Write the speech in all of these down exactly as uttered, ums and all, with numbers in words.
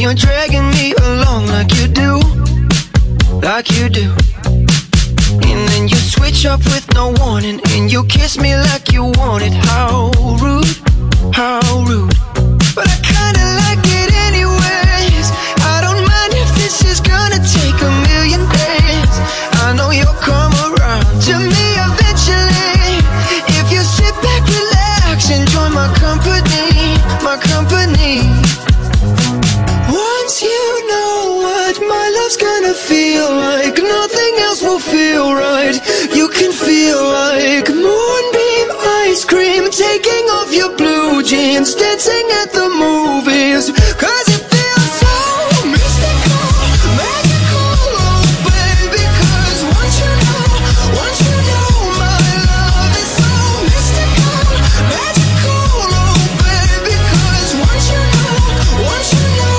you're dragging me along like you do, like you do. And then you switch up with no warning, and you kiss me like you want it. How rude, how rude. But I kinda like it anyways. I don't mind if this is gonna take a million days. I know you'll come around to me eventually. If you sit back, relax, enjoy my company, my company. Once you know what my love's gonna feel like, nothing else will feel right. You can feel like moonbeam ice cream, taking off your blue jeans, dancing at the movies. Cause it feels so mystical, magical, oh baby. Cause once you know, once you know my love is so mystical, magical, oh baby. Cause once you know, once you know,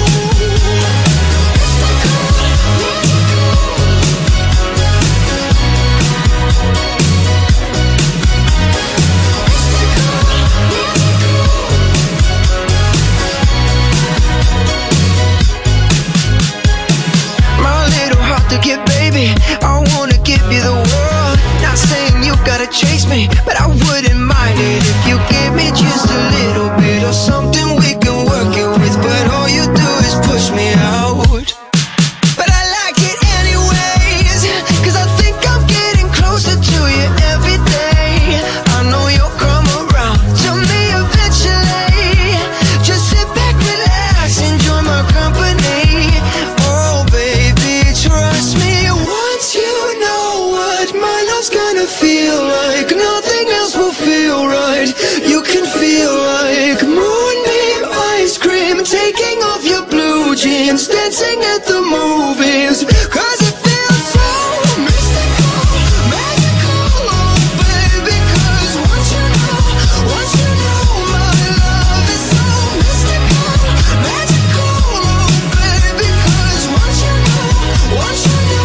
to get, baby, I wanna give you the world. Not saying you gotta chase me, but I wouldn't mind it if you gave me just a little bit of something we can work it with. But all you do is push me out. But I like it anyways, cause I think I'm getting closer to you every day. I know you'll come around to me eventually. Just sit back, relax, enjoy my company. Oh baby, trust me, once you know what my love's gonna feel like, nothing else will feel right. You can feel like moonbeam ice cream, taking off your blue jeans, dancing at the movies. Cause it feels so mystical, magical, oh baby. Cause once you know, once you know my love is so mystical, magical, oh baby. Cause once you know, once you know.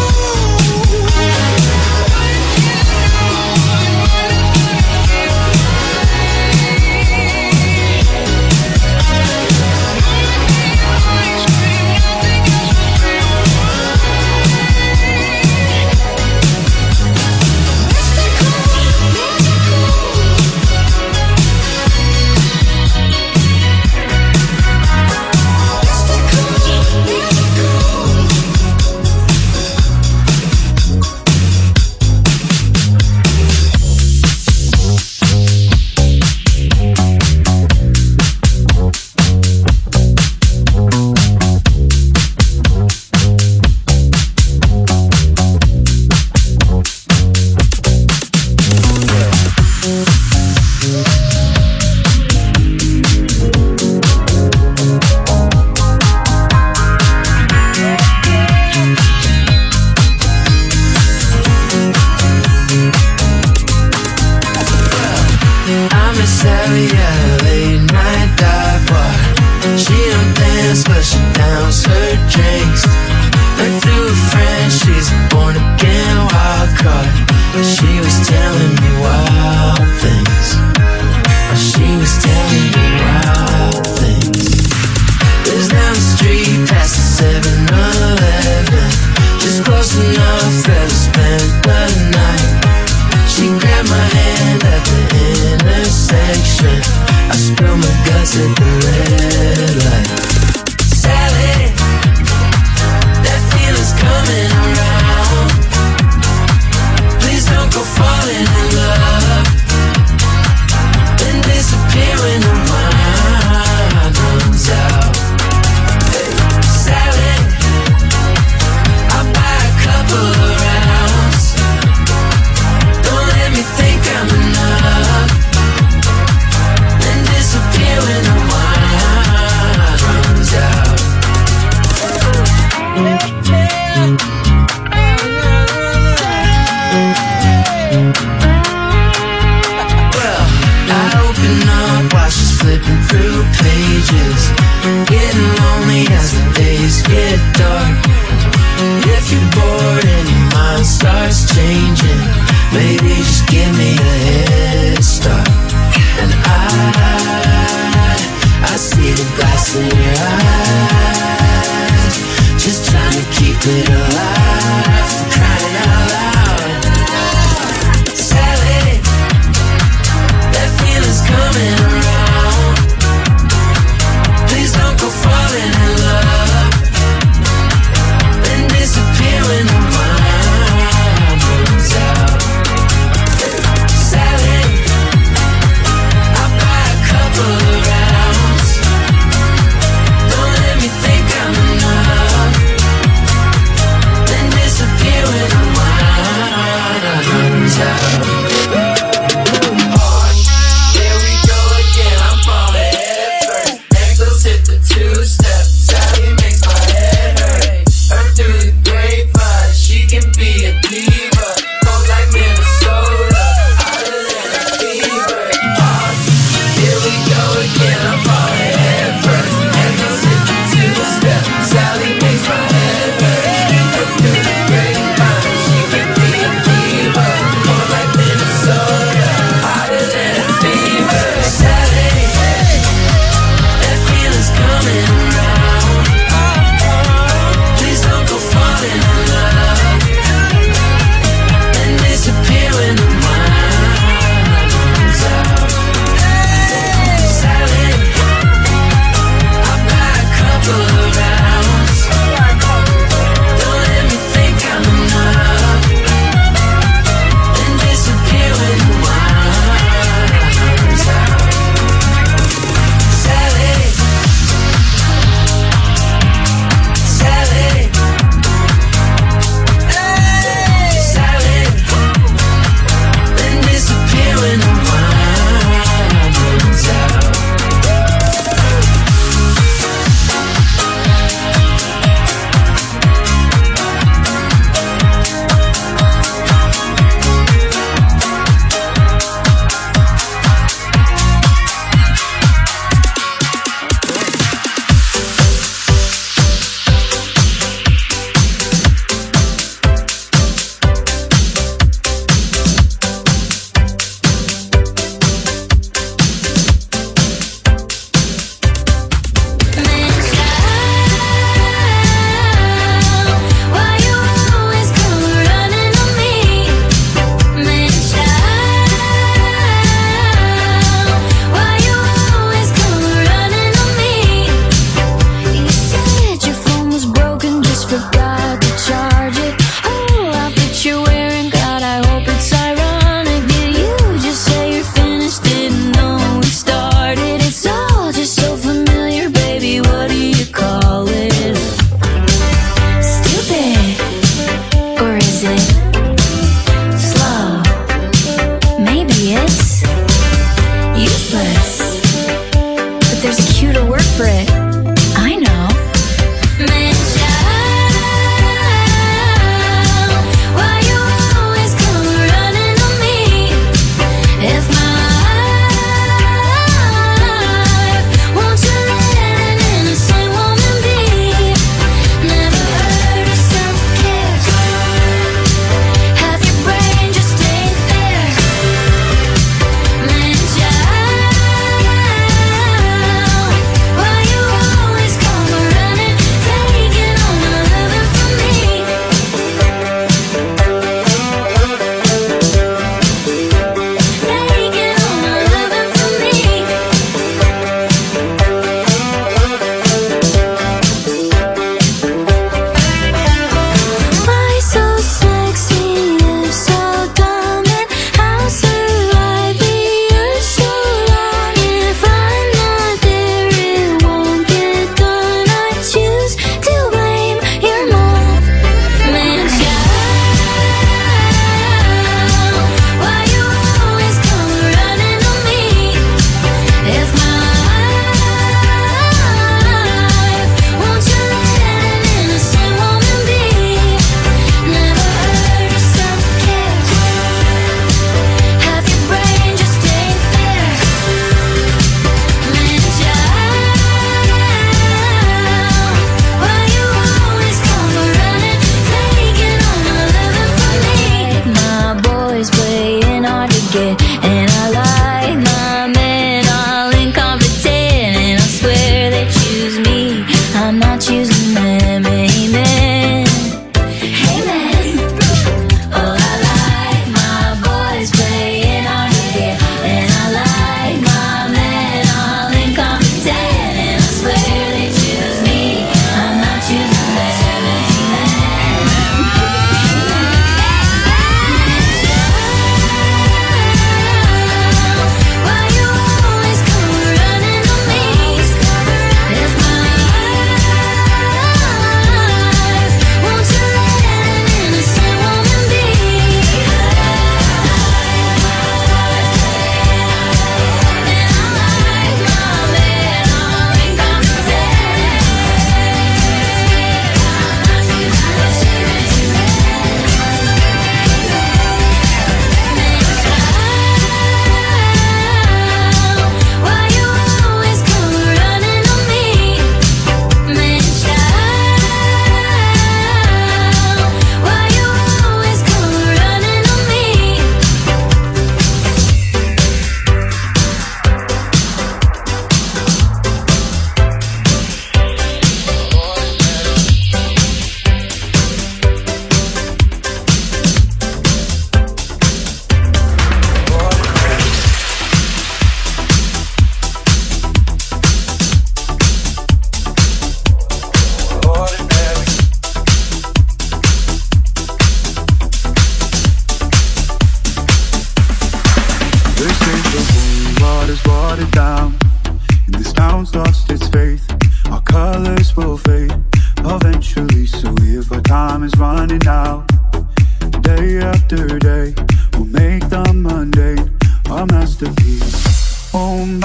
Baby, just give me a head start. And I, I see the glass in your eyes.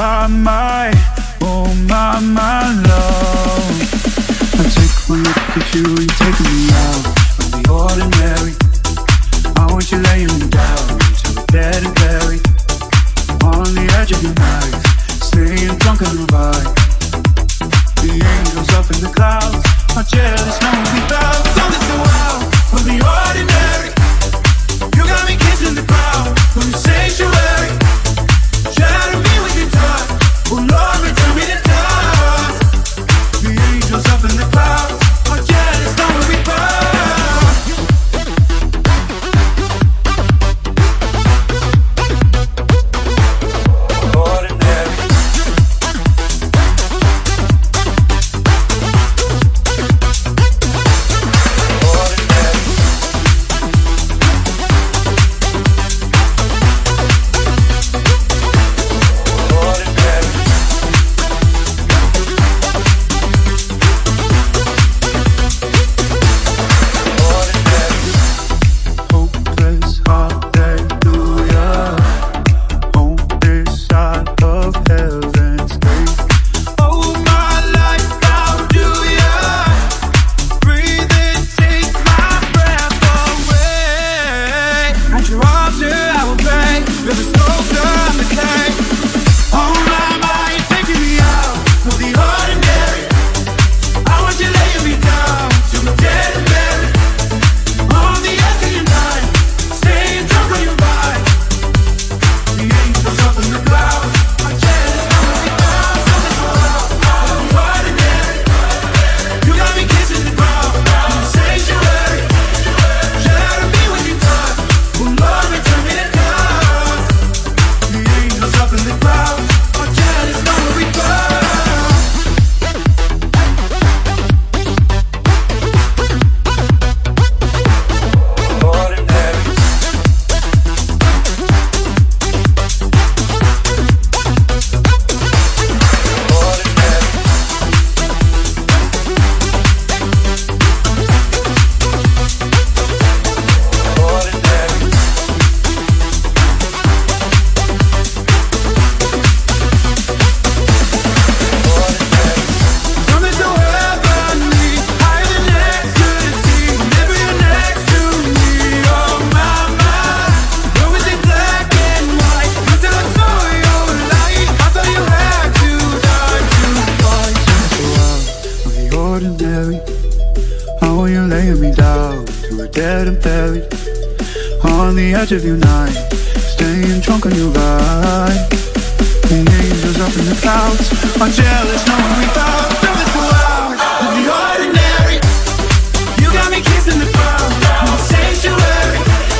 my, my, oh my, my love. I take one look at you, you're taking me out of the ordinary. I want you laying me down till we're dead and buried. On the edge of your knife, staying drunk on your vibe. The angels up in the clouds are jealous, knowing we found something so wild from the ordinary. You got me kissing the crowd from the sanctuary. Shadow me with your touch, oh Lord, return me to touch. The angels up in the clouds are jealous, knowing we found. Of your night, staying drunk on your ride. The angels up in the clouds are jealous, knowing we found something so loud of the ordinary. You got me kissing the ground in the sanctuary.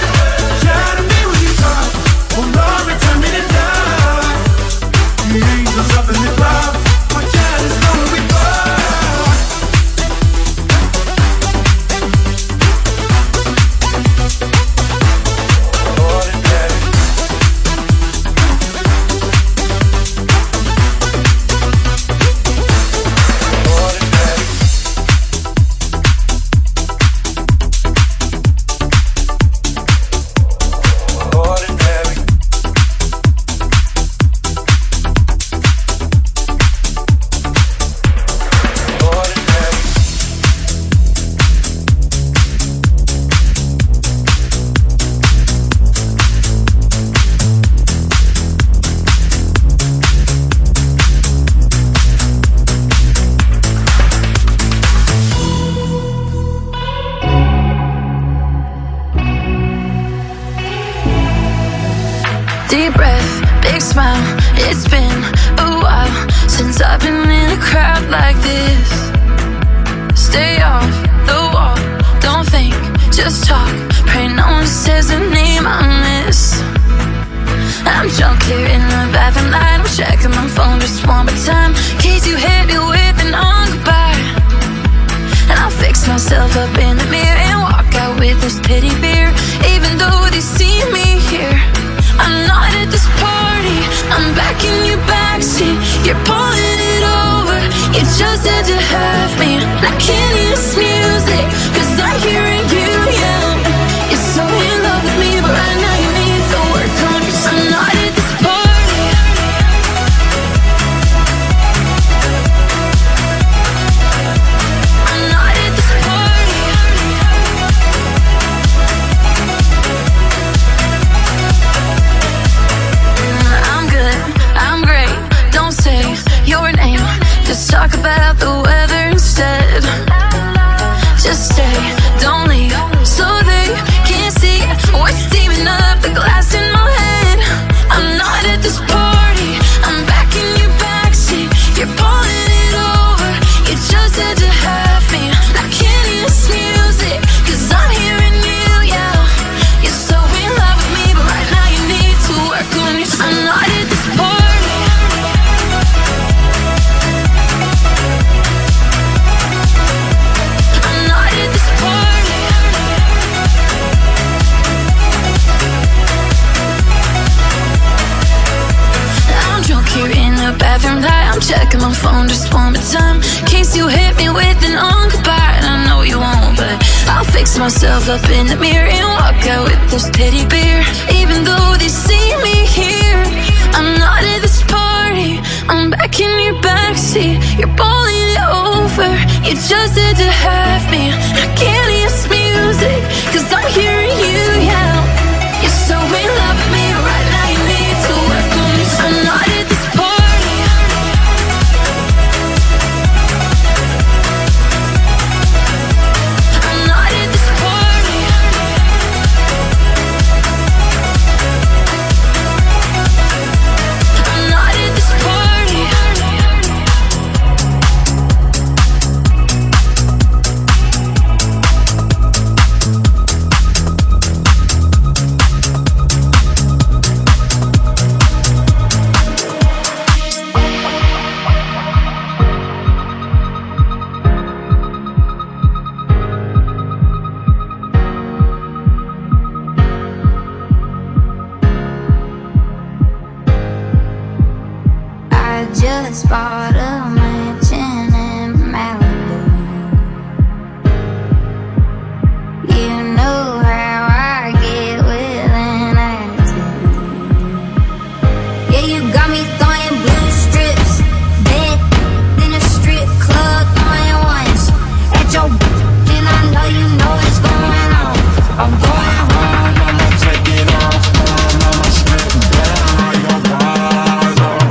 Shadow me with your touch, oh Lord, return me to dust. The angels up in the clouds are jealous, knowing we found. Deep breath, big smile. It's been a while since I've been in a crowd like this. Stay off the wall, don't think, just talk. Pray no one says the name I miss. I'm drunk here in the bathroom light. I'm checking my phone just one more time, in case you hit me with an on goodbye. And I'll fix myself up in the mirror and walk out with this pity beer. Even though they see me here, I'm not at this party. I'm back in your backseat. You're pulling it over. You just had to have me. I can't hear this music, cause I'm hearing you yell. You're so in love with me, but right now you need to work on yourself. I'm not at this party. bathroom light, I'm checking my phone just one more time, in case you hit me with an on goodbye. And I know you won't, but I'll fix myself up in the mirror and walk out with this teddy bear. Even though they see me here, I'm not at this party, I'm back in your backseat. You're balling it over, you just had to have me. I can't hear this music, cause I'm hearing you yell. You're so in love with me right now, you need to work on me. I'm not at this party, I'm not at this party, I'm not at this party. I just bought a mansion in Malibu. You know how I get with an attitude. Yeah, you got me throwing blue strips, bed in a strip club, throwing ones at your and I know you know what's going on. I'm going home, I'ma take it off, I'ma strip down your bars off.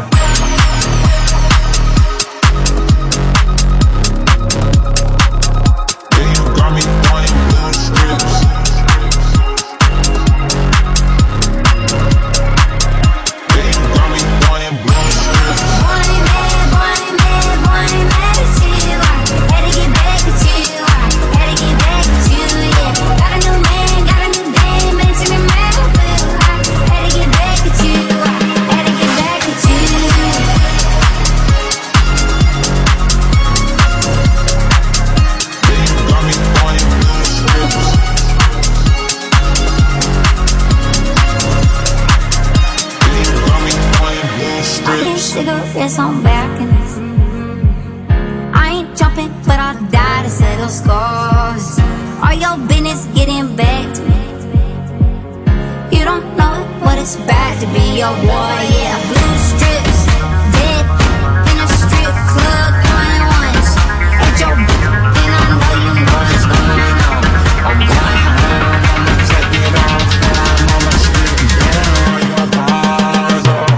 Cigarettes on balconies. I ain't jumping, but I'll die to settle scores. Are your business getting back to me? You don't know what it's bad to be your boy. Yeah, blue strips, dead in a strip club, going once at your and I know you know what's going on. I'm going home, I'ma take it off, I'ma strip down your bars off.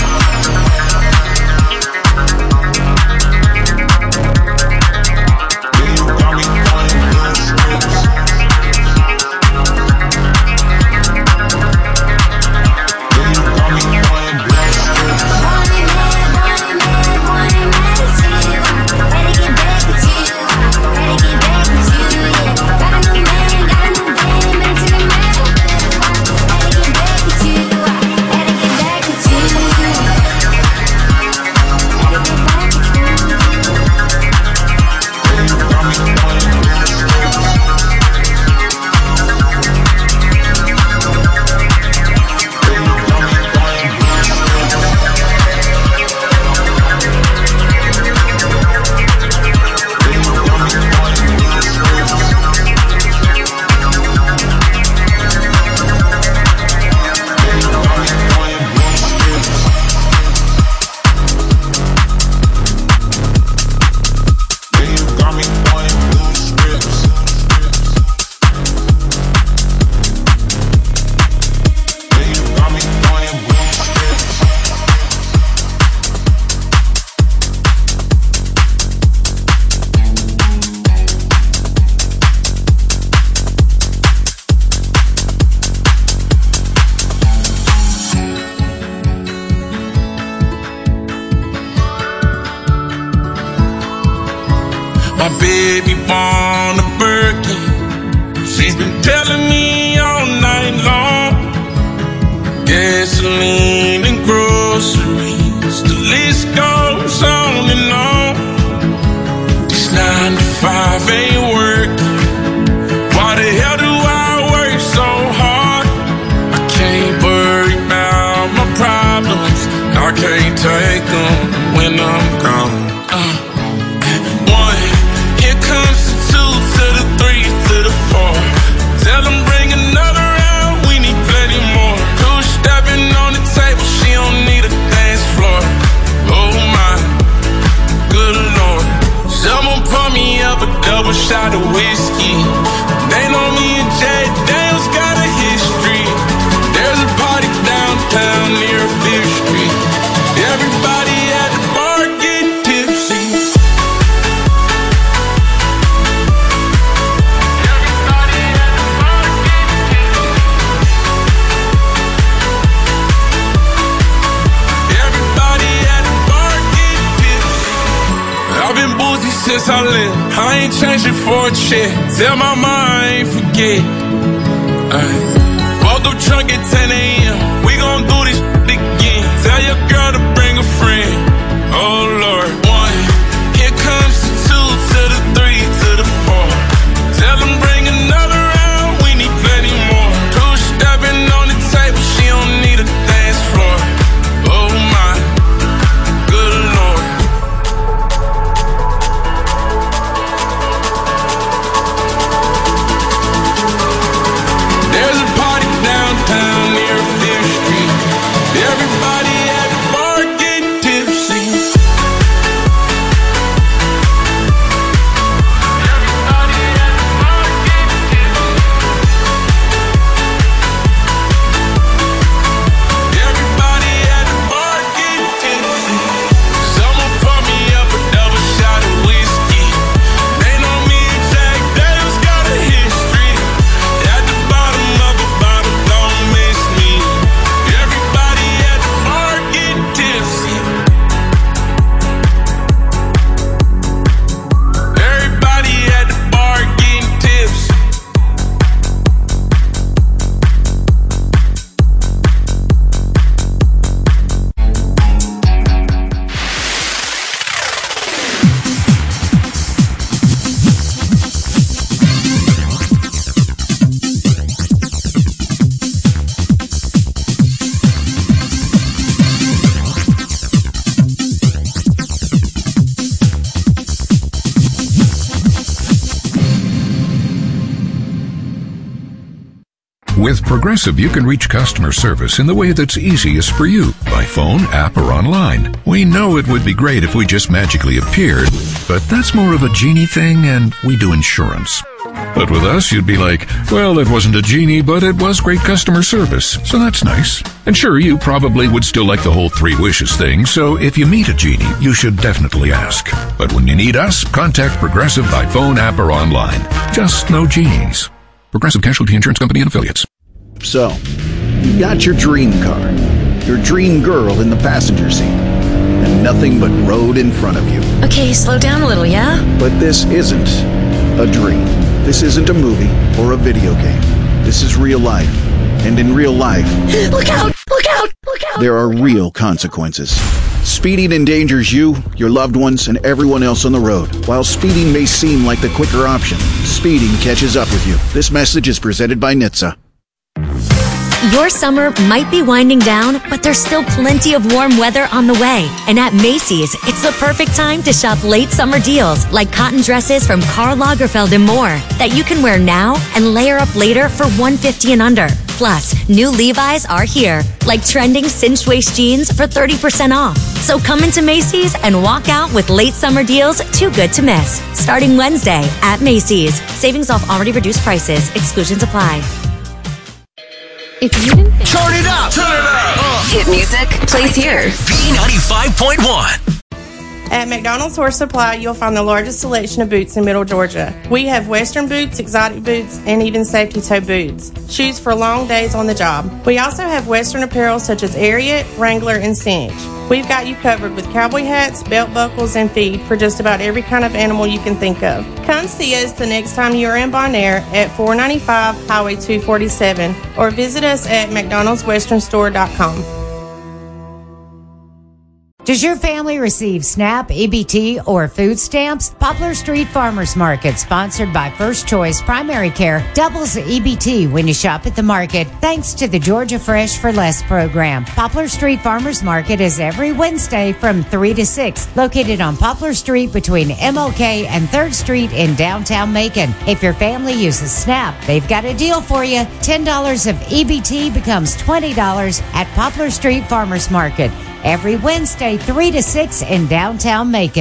My baby born a Birkin. She's been telling me all night long. Gasoline and groceries, the list goes on and on. This nine to five ain't working. Why the hell do I work so hard? I can't worry about my problems, I can't take them when double shot of whiskey. They know me and Jay Daniels got a history. There's a party downtown near Fifth Street. Everybody at the bar getting tipsy. Everybody at the bar getting tipsy. Everybody at the bar getting tipsy. I've been boozy since I left. I ain't changing for a check. Tell my mom I ain't forget. Ay. Woke up drunk at ten a.m. We gon' do this again. Tell your girl to bring a friend. Oh Lord. One. Here comes the two to the three to the four. Tell them bring another round. We need plenty more. Two stepping on the table. She don't need a dance floor. Oh my. Good Lord. There's a party downtown near Fifth Street. Everybody at the bar getting tipsy. Everybody at the bar getting tipsy. Everybody at the bar getting tipsy. Someone pour me up a double shot of whiskey. They know me and Jack Daniels got a history. At the bottom of a bottle, don't miss me. Everybody at the bar getting tipsy. Everybody at the bar getting tipsy. With Progressive, you can reach customer service in the way that's easiest for you, by phone, app, or online. We know it would be great if we just magically appeared, but that's more of a genie thing, and we do insurance. But with us, you'd be like, well, it wasn't a genie, but it was great customer service, so that's nice. And sure, you probably would still like the whole three wishes thing, so if you meet a genie, you should definitely ask. But when you need us, contact Progressive by phone, app, or online. Just no genies. Progressive Casualty Insurance Company and Affiliates. So, you've got your dream car, your dream girl in the passenger seat, and nothing but road in front of you. Okay, slow down a little, yeah? But this isn't a dream. This isn't a movie or a video game. This is real life. And in real life, Look out! Look out! Look out! there are real consequences. Speeding endangers you, your loved ones, and everyone else on the road. While speeding may seem like the quicker option, speeding catches up with you. This message is presented by N H T S A. Your summer might be winding down, but there's still plenty of warm weather on the way. And at Macy's, it's the perfect time to shop late summer deals like cotton dresses from Karl Lagerfeld and more that you can wear now and layer up later for one hundred fifty dollars and under. Plus, new Levi's are here, like trending cinched waist jeans for thirty percent off. So come into Macy's and walk out with late summer deals too good to miss. Starting Wednesday at Macy's. Savings off already reduced prices. Exclusions apply. If you didn't think Turn it up! Turn it up! Uh. Hit music plays here. B ninety-five point one. At McDonald's Horse Supply, you'll find the largest selection of boots in Middle Georgia. We have Western boots, exotic boots, and even safety toe boots. Shoes for long days on the job. We also have Western apparel such as Ariat, Wrangler, and Cinch. We've got you covered with cowboy hats, belt buckles, and feed for just about every kind of animal you can think of. Come see us the next time you are in Bonaire at four ninety-five Highway two forty-seven or visit us at mcdonalds western store dot com. Does your family receive SNAP, E B T, or food stamps? Poplar Street Farmers Market, sponsored by First Choice Primary Care, doubles the E B T when you shop at the market, thanks to the Georgia Fresh for Less program. Poplar Street Farmers Market is every Wednesday from three to six, located on Poplar Street between M L K and third Street in downtown Macon. If your family uses SNAP, they've got a deal for you. ten dollars of E B T becomes twenty dollars at Poplar Street Farmers Market. Every Wednesday, three to six in downtown Macon.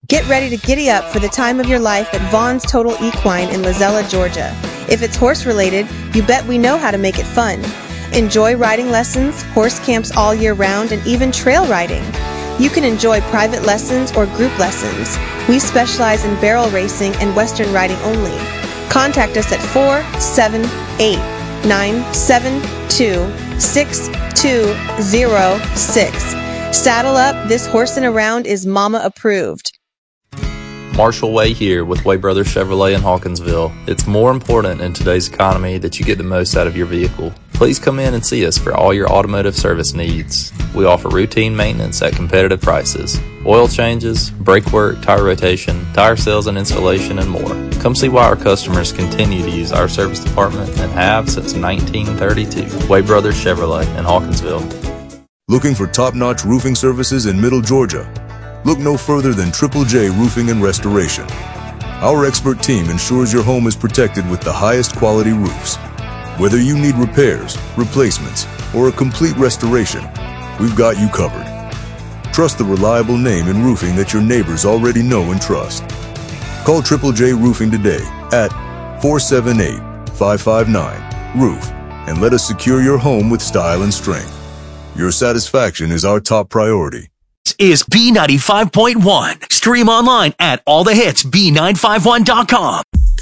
Get ready to giddy up for the time of your life at Vaughn's Total Equine in Lozella, Georgia. If it's horse-related, you bet we know how to make it fun. Enjoy riding lessons, horse camps all year round, and even trail riding. You can enjoy private lessons or group lessons. We specialize in barrel racing and Western riding only. Contact us at four seven eight, nine seven two, six two zero six. Saddle up, this horsing around is mama approved. Marshall Way here with Way Brothers Chevrolet in Hawkinsville. It's more important in today's economy that you get the most out of your vehicle. Please come in and see us for all your automotive service needs. We offer routine maintenance at competitive prices. Oil changes, brake work, tire rotation, tire sales and installation, and more. Come see why our customers continue to use our service department and have since nineteen thirty-two. Way Brothers Chevrolet in Hawkinsville. Looking for top-notch roofing services in Middle Georgia? Look no further than Triple J Roofing and Restoration. Our expert team ensures your home is protected with the highest quality roofs. Whether you need repairs, replacements, or a complete restoration, we've got you covered. Trust the reliable name in roofing that your neighbors already know and trust. Call Triple J Roofing today at four seven eight, five five nine, roof and let us secure your home with style and strength. Your satisfaction is our top priority. Is B ninety-five point one. Stream online at all the hits B nine five one dot com.